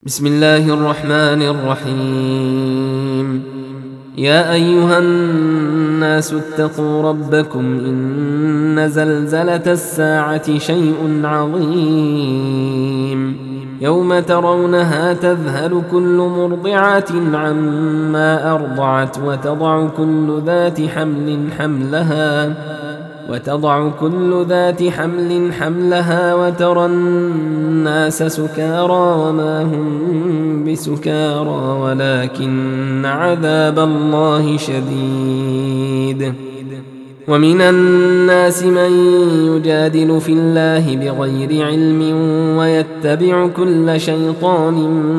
بسم الله الرحمن الرحيم. يا أيها الناس اتقوا ربكم إن زلزلة الساعة شيء عظيم يوم ترونها تذهل كل مرضعة عما أرضعت وتضع كل ذات حمل حملها وترى الناس سكارى وما هم بسكارى ولكن عذاب الله شديد. ومن الناس من يجادل في الله بغير علم ويتبع كل شيطان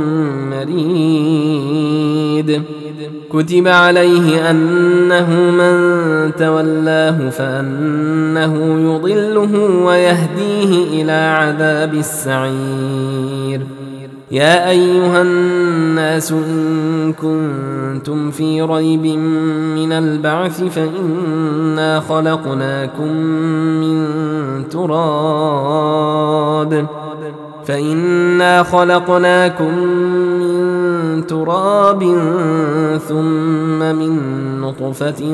مريد. كتب عليه أنه من تولاه فأنه يضله ويهديه إلى عذاب السعير. يا أيها الناس إن كنتم في ريب من البعث فإنا خلقناكم من تراب ثم من نطفة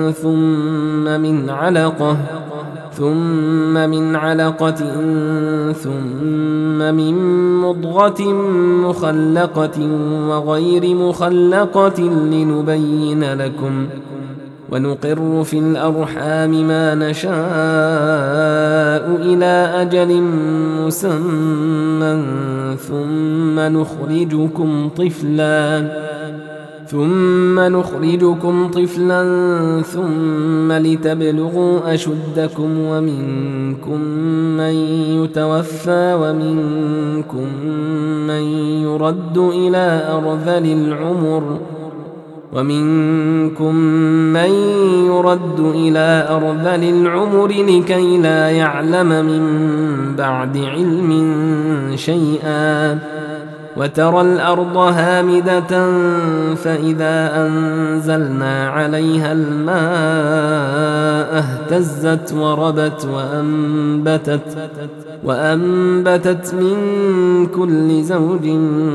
ثم من علقة ثم من مضغة مخلقة وغير مخلقة لنبين لكم ونقر في الأرحام ما نشاء إلى أجل مسمى ثم نخرجكم طفلا ثم لتبلغوا أشدكم ومنكم من يتوفى ومنكم من يرد إلى أرذل العمر لكي لا يعلم من بعد علم شيئا. وترى الأرض هامدة فإذا أنزلنا عليها الماء اهتزت وربت وأنبتت من كل زوج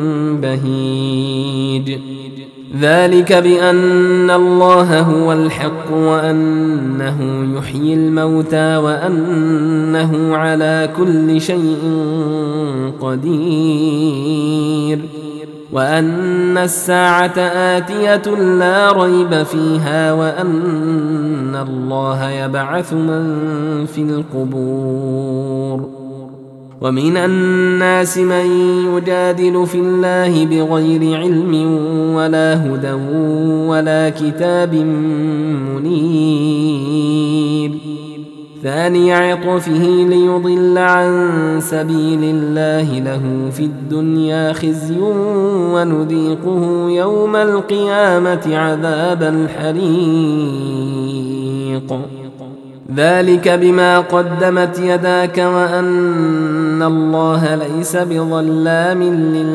بهيج. ذلك بأن الله هو الحق وأنه يحيي الموتى وأنه على كل شيء قدير وأن الساعة آتية لا ريب فيها وأن الله يبعث من في القبور. ومن الناس من يجادل في الله بغير علم ولا هدى ولا كتاب منير. ثاني عطفه ليضل عن سبيل الله له في الدنيا خزي ونذيقه يوم القيامة عذاب الحريق. ذلك بما قدمت يداك وأن الله ليس بظلام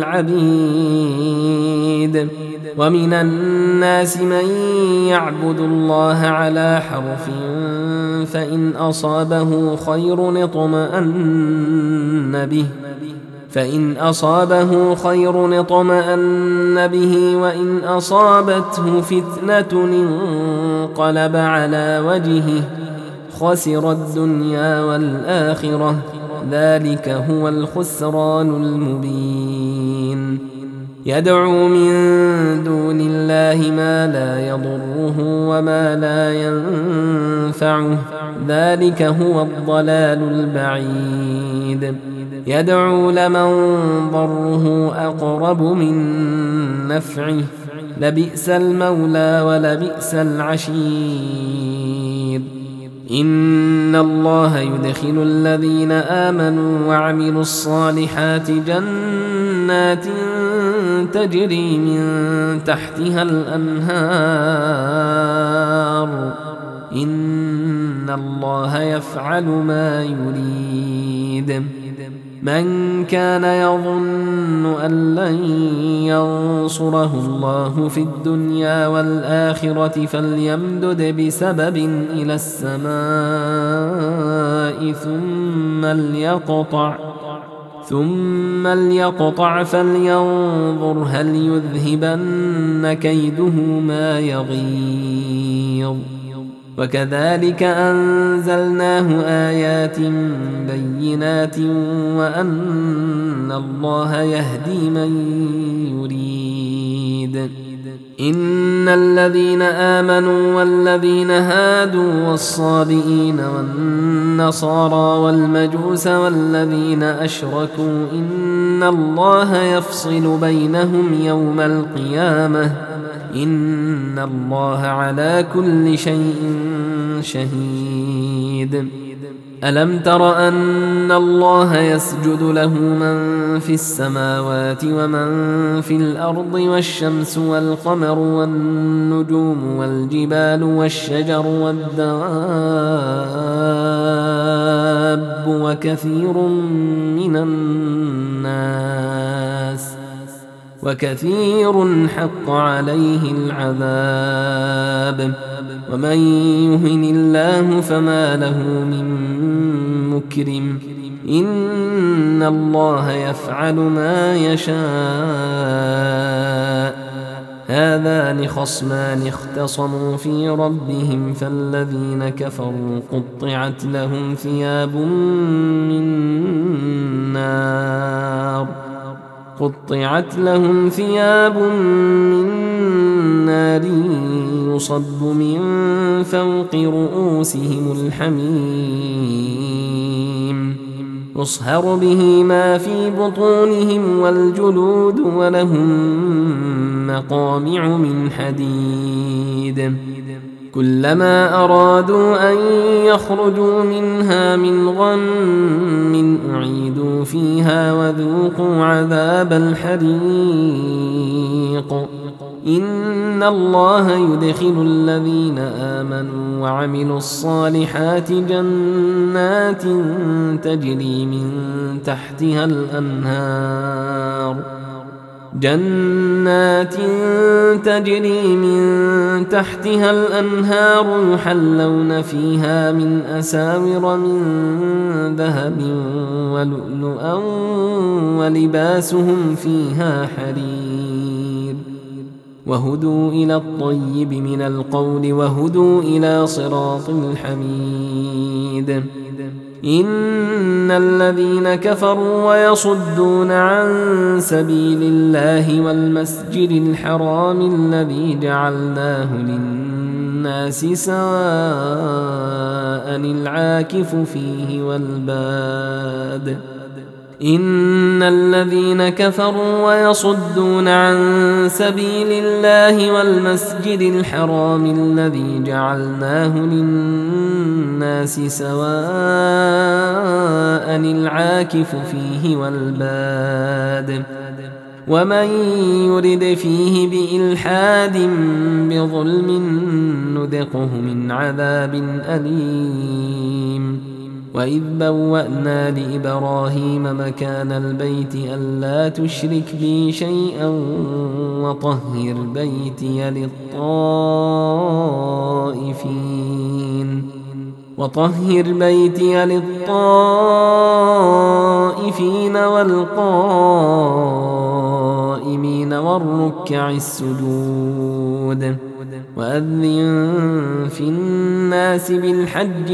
للعبيد. ومن الناس من يعبد الله على حرف فإن أصابه خير اطمأن به وإن أصابته فتنة انقلب على وجهه خسر الدنيا والآخرة. ذلك هو الخسران المبين. يدعو من دون الله ما لا يضره وما لا ينفعه ذلك هو الضلال البعيد. يدعو لمن ضره أقرب من نفعه لبئس المولى ولبئس العشير. إن الله يدخل الذين آمنوا وعملوا الصالحات جنات تجري من تحتها الأنهار. إن الله يفعل ما يريد. من كان يظن أن لن ينصره الله في الدنيا والآخرة فليمدد بسبب إلى السماء ثم ليقطع فلينظر هل يذهبن كيده ما يغيظ وكذلك أنزلناه آيات بينات وأن الله يهدي من يريد إن الذين آمنوا والذين هادوا والصابئين والنصارى والمجوس والذين أشركوا إن الله يفصل بينهم يوم القيامة إن الله على كل شيء شهيد ألم تر أن الله يسجد له من في السماوات ومن في الأرض والشمس والقمر والنجوم والجبال والشجر والدواب وكثير حق عليه العذاب ومن يهن الله فما له من مكرم إن الله يفعل ما يشاء هذان خصمان اختصموا في ربهم فالذين كفروا قطعت لهم ثياب من نار يصب من فوق رؤوسهم الحميم يصهر به ما في بطونهم والجلود ولهم مقامع من حديد كلما أرادوا أن يخرجوا منها من غم أعيدوا فيها وذوقوا عذاب الحريق إن الله يدخل الذين آمنوا وعملوا الصالحات جنات تجري من تحتها الأنهار يحلون فيها من أساور من ذهب ولؤلؤا ولباسهم فيها حرير وهدوا إلى الطيب من القول وهدوا إلى صراط الحميد إن الذين كفروا ويصدون عن سبيل الله والمسجد الحرام الذي جعلناه للناس سواء العاكف فيه والباد إن الذين كفروا ويصدون عن سبيل الله والمسجد الحرام الذي جعلناه للناس سواء العاكف فيه والباد ومن يرد فيه بإلحاد بظلم نذقه من عذاب أليم وإذ بوأنا لإبراهيم مكان البيت ألا تشرك بي شيئا وطهر بيتي للطائفين والقائمين والركع السجود وأذن في الناس بالحج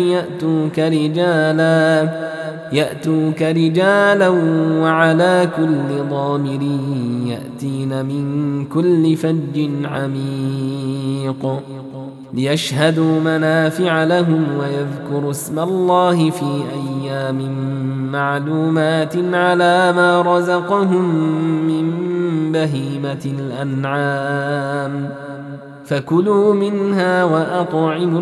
يأتوك رجالا وعلى كل ضامر يأتين من كل فج عميق ليشهدوا منافع لهم ويذكروا اسم الله في أيام معلومات على ما رزقهم من بهيمة الأنعام فكلوا منها وأطعموا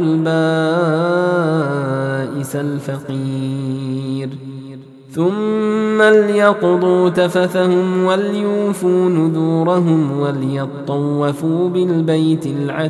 البائس الفقير ثم ليقضوا تفثهم وليوفوا نذورهم وليطوفوا بالبيت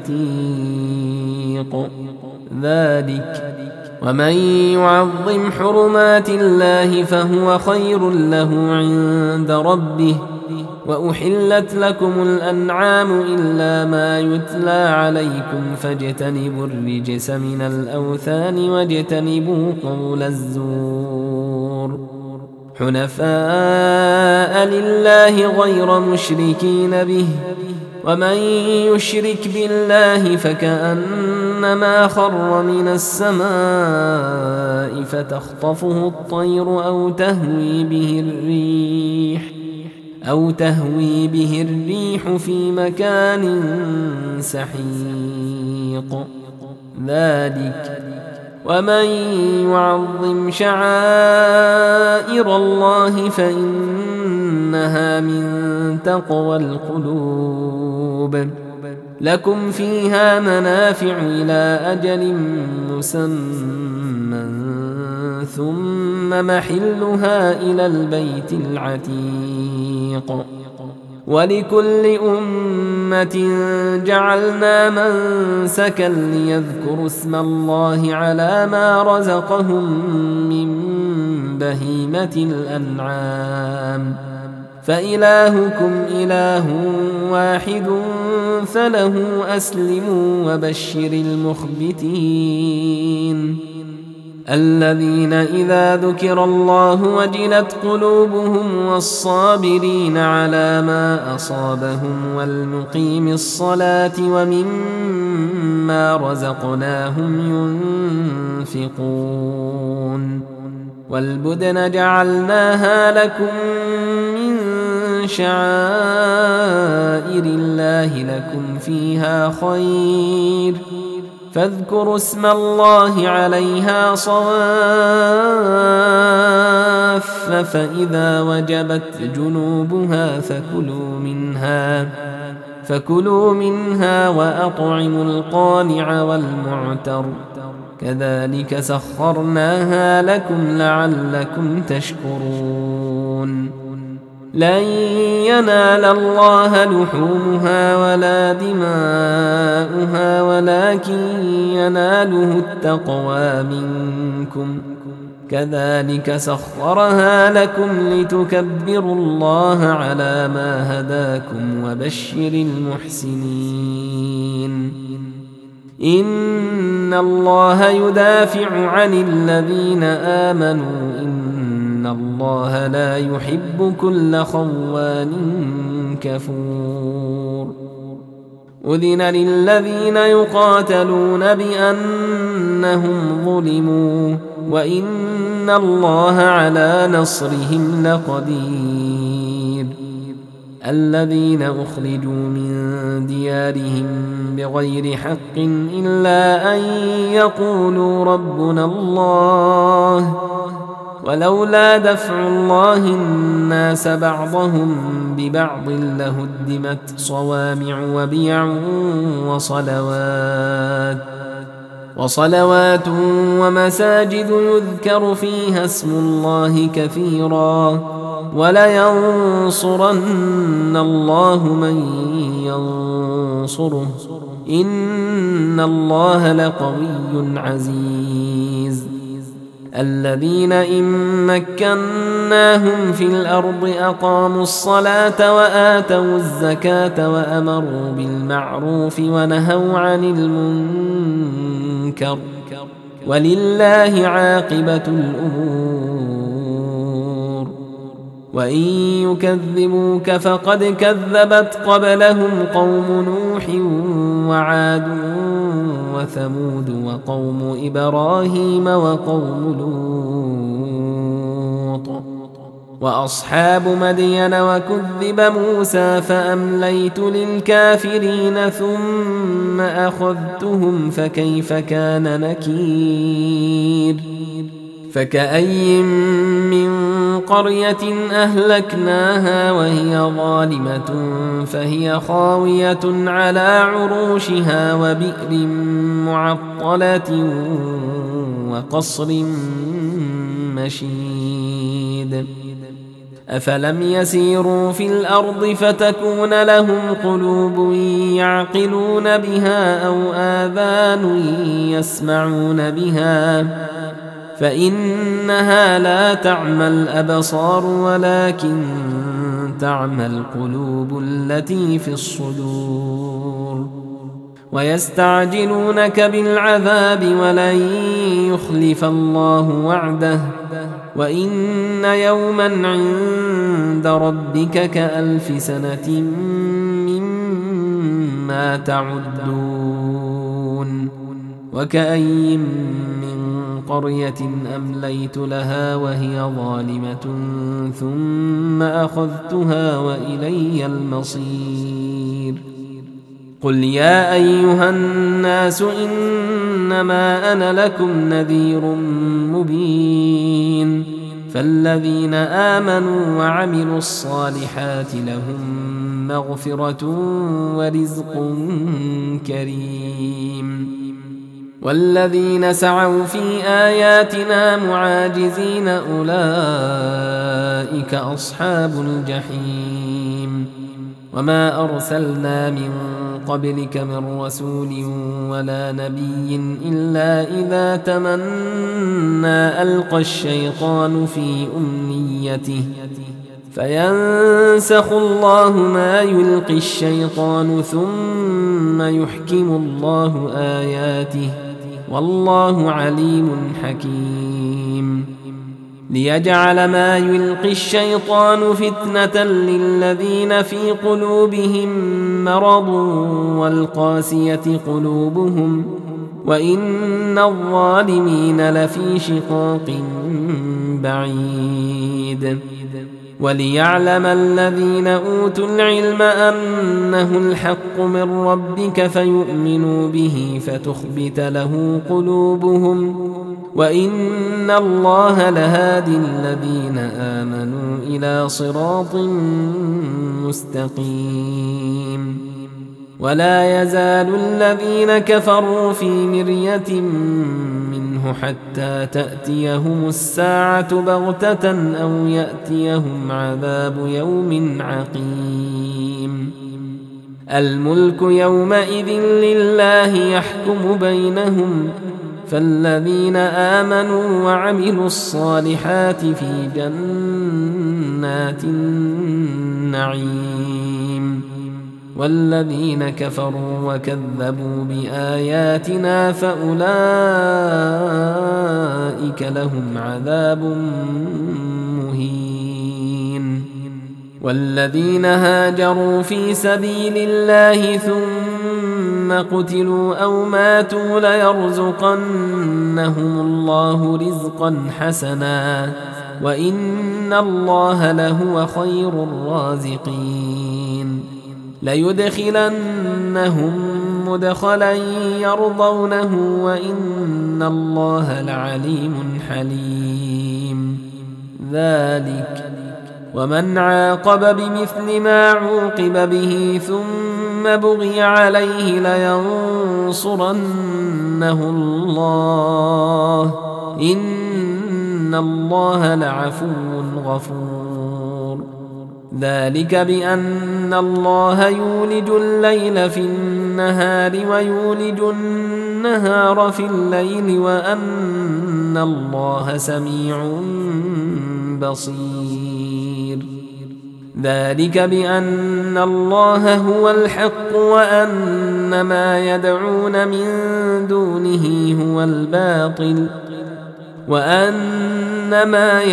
العتيق ذلك ومن يعظم حرمات الله فهو خير له عند ربه وأحلت لكم الأنعام إلا ما يتلى عليكم فاجتنبوا الرجس من الأوثان واجتنبوا قول الزور حنفاء لله غير مشركين به ومن يشرك بالله فكأنما خر من السماء فتخطفه الطير أو تهوي به الريح في مكان سحيق ذلك ومن يعظم شعائر الله فإنها من تقوى القلوب لكم فيها منافع إلى أجل مسمى ثم محلها إلى البيت العتيق ولكل أمة جعلنا منسكا ليذكروا اسم الله على ما رزقهم من بهيمة الأنعام فإلهكم إله واحد فله أسلموا وبشر المخبتين الذين إذا ذكر الله وجلت قلوبهم والصابرين على ما أصابهم والمقيم الصلاة ومما رزقناهم ينفقون والبدن جعلناها لكم من شعائر الله لكم فيها خير فاذكروا اسم الله عليها صواف فإذا وجبت جنوبها فكلوا منها وأطعموا القانع والمعتر كذلك سخرناها لكم لعلكم تشكرون لن ينال الله لحومها ولا دماؤها ولكن يناله التقوى منكم كذلك سخرها لكم لتكبروا الله على ما هداكم وبشر المحسنين إن الله يدافع عن الذين آمنوا إن الله لا يحب كل خوان كفور أذن للذين يقاتلون بأنهم ظلموا وإن الله على نصرهم لقدير الذين أخرجوا من ديارهم بغير حق إلا أن يقولوا ربنا الله ولولا دفع الله الناس بعضهم ببعض لهدمت صوامع وبيع وصلوات ومساجد يذكر فيها اسم الله كثيرا ولينصرن الله من ينصره إن الله لقوي عزيز الذين إن مكناهم في الأرض أقاموا الصلاة وآتوا الزكاة وأمروا بالمعروف ونهوا عن المنكر ولله عاقبة الأمور وإن يكذبوك فقد كذبت قبلهم قوم نوح وعاد وثمود وقوم إبراهيم وقوم لوط وأصحاب مدين وكذب موسى فأمليت للكافرين ثم أخذتهم فكيف كان نكير فكأي من قرية أهلكناها وهي ظالمة فهي خاوية على عروشها وبئر معطلة وقصر مشيد أفلم يسيروا في الأرض فتكون لهم قلوب يعقلون بها أو آذان يسمعون بها فإنها لا تعمى الأبصار ولكن تعمى القلوب التي في الصدور ويستعجلونك بالعذاب ولن يخلف الله وعده وإن يوما عند ربك كألف سنة مما تعدون وكأي من قرية أمليت لها وهي ظالمة ثم أخذتها وإلي المصير قل يا أيها الناس إنما أنا لكم نذير مبين فالذين آمنوا وعملوا الصالحات لهم مغفرة ورزق كريم والذين سعوا في آياتنا معاجزين أولئك أصحاب الجحيم وما أرسلنا من قبلك من رسول ولا نبي إلا إذا تمنى ألقى الشيطان في أمنيته فينسخ الله ما يلقي الشيطان ثم يحكم الله آياته والله عليم حكيم ليجعل ما يلقي الشيطان فتنة للذين في قلوبهم مرض والقاسية قلوبهم وإن الظالمين لفي شقاق بعيد وليعلم الذين أوتوا العلم أنه الحق من ربك فيؤمنوا به فتخبت له قلوبهم وإن الله لهادي الذين آمنوا إلى صراط مستقيم ولا يزال الذين كفروا في مرية منه حتى تأتيهم الساعة بغتة أو يأتيهم عذاب يوم عقيم الملك يومئذ لله يحكم بينهم فالذين آمنوا وعملوا الصالحات في جنات النعيم والذين كفروا وكذبوا بآياتنا فأولئك لهم عذاب مهين والذين هاجروا في سبيل الله ثم قتلوا أو ماتوا ليرزقنهم الله رزقا حسنا وإن الله لهو خير الرازقين ليدخلنهم مدخلا يرضونه وإن الله لعليم حليم ذلك ومن عاقب بمثل ما عوقب به ثم بغي عليه لينصرنه الله إن الله لعفو غفور ذلك بأن الله يولج الليل في النهار ويولج النهار في الليل وأن الله سميع بصير ذلك بأن الله هو الحق وأن ما يدعون من دونه هو الباطل وأن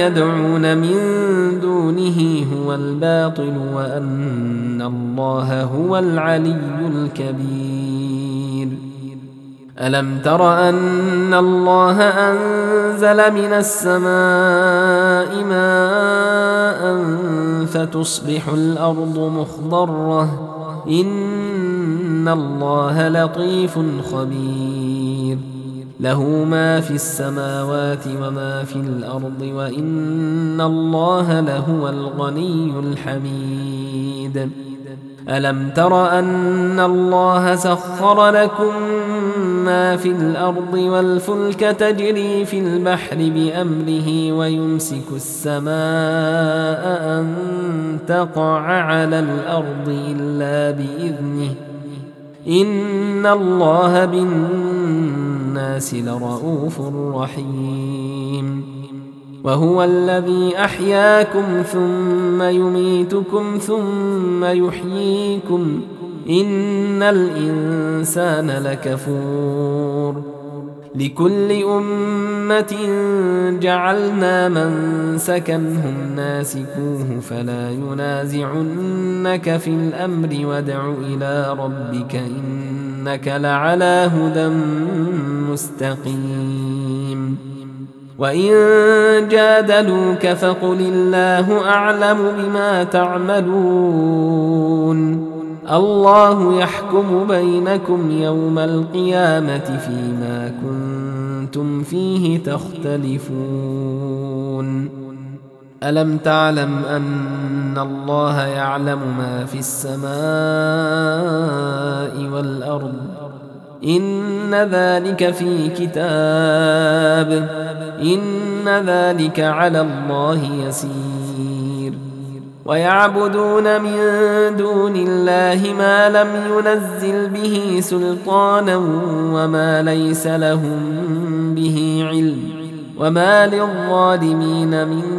وأن الله هو العلي الكبير ألم تر أن الله أنزل من السماء ماء فتصبح الأرض مخضرة إن الله لطيف خبير له ما في السماوات وما في الأرض وإن الله لهو الغني الحميد ألم تر أن الله سخر لكم ما في الأرض والفلك تجري في البحر بأمره ويمسك السماء أن تقع على الأرض إلا بإذنه إن الله بالناس لرؤوف رحيم وهو الذي أحياكم ثم يميتكم ثم يحييكم إن الإنسان لكفور لكل أمة جعلنا منسكا هم ناسكوه فلا ينازعنك في الأمر وادع إلى ربك إنك لعلى هدى مستقيم وإن جادلوك فقل الله أعلم بما تعملون الله يحكم بينكم يوم القيامة فيما كنتم فيه تختلفون ألم تعلم أن الله يعلم ما في السماء والأرض إن ذلك في كتاب إن ذلك على الله يسير ويعبدون من دون الله ما لم ينزل به سلطانا وما ليس لهم به علم وما للظالمين من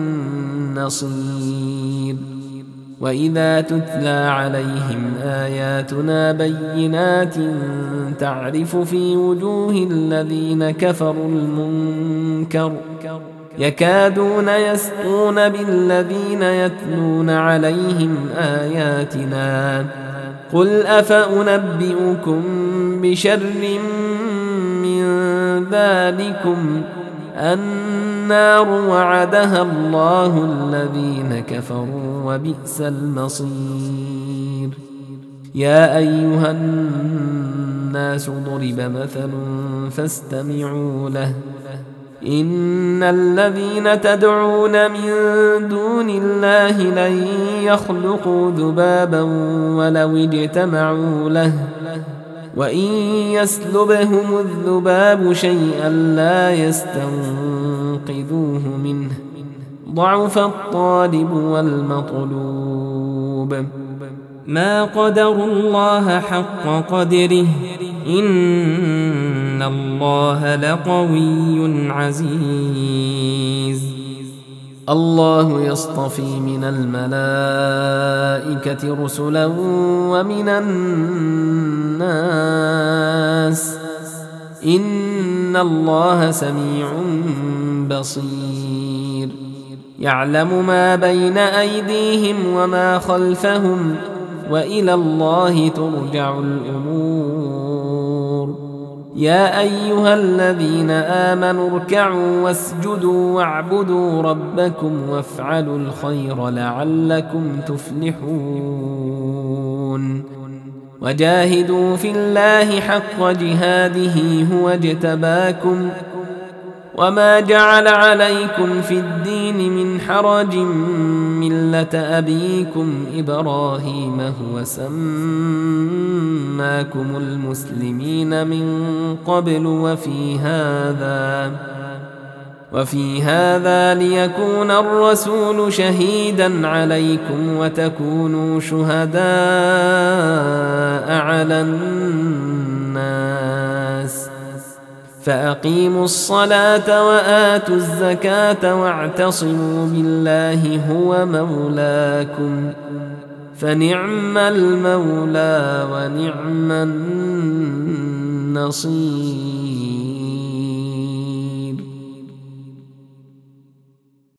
نصير وإذا تتلى عليهم آياتنا بينات تعرف في وجوه الذين كفروا المنكر يكادون يسطون بالذين يتلون عليهم آياتنا قل أفأنبئكم بشر من ذلكم النار وعدها الله الذين كفروا وبئس المصير يا أيها الناس ضرب مثل فاستمعوا له إن الذين تدعون من دون الله لن يخلقوا ذبابا ولو اجتمعوا له وإن يسلبهم الذباب شيئا لا يستنقذوه منه ضعف الطالب والمطلوب ما قدروا الله حق قدره إن الله لقوي عزيز الله يصطفي من الملائكة رسلا ومن الناس إن الله سميع بصير يعلم ما بين أيديهم وما خلفهم وإلى الله ترجع الأمور يا أيها الذين آمنوا اركعوا واسجدوا واعبدوا ربكم وافعلوا الخير لعلكم تفلحون وجاهدوا في الله حق جهاده هو اجتباكم وما جعل عليكم في الدين من حرج ملة أبيكم إبراهيم هو سماكم المسلمين من قبل وفي هذا ليكون الرسول شهيدا عليكم وتكونوا شهداء على الناس فأقيموا الصلاة وآتوا الزكاة واعتصموا بالله هو مولاكم فنعم المولى ونعم النصير